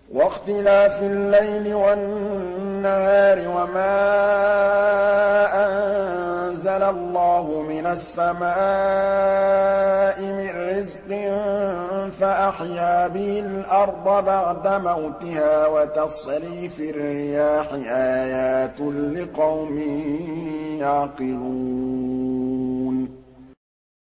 وَاخْتِلَافِ اللَّيْلِ وَالنَّهَارِ وَمَا أَنزَلَ اللَّهُ مِنَ السَّمَاءِ مِن رِّزْقٍ فَأَحْيَا بِهِ الْأَرْضَ بَعْدَ مَوْتِهَا وَتَصْرِيفِ الرِّيَاحِ آيَاتٌ لِّقَوْمٍ يَعْقِلُونَ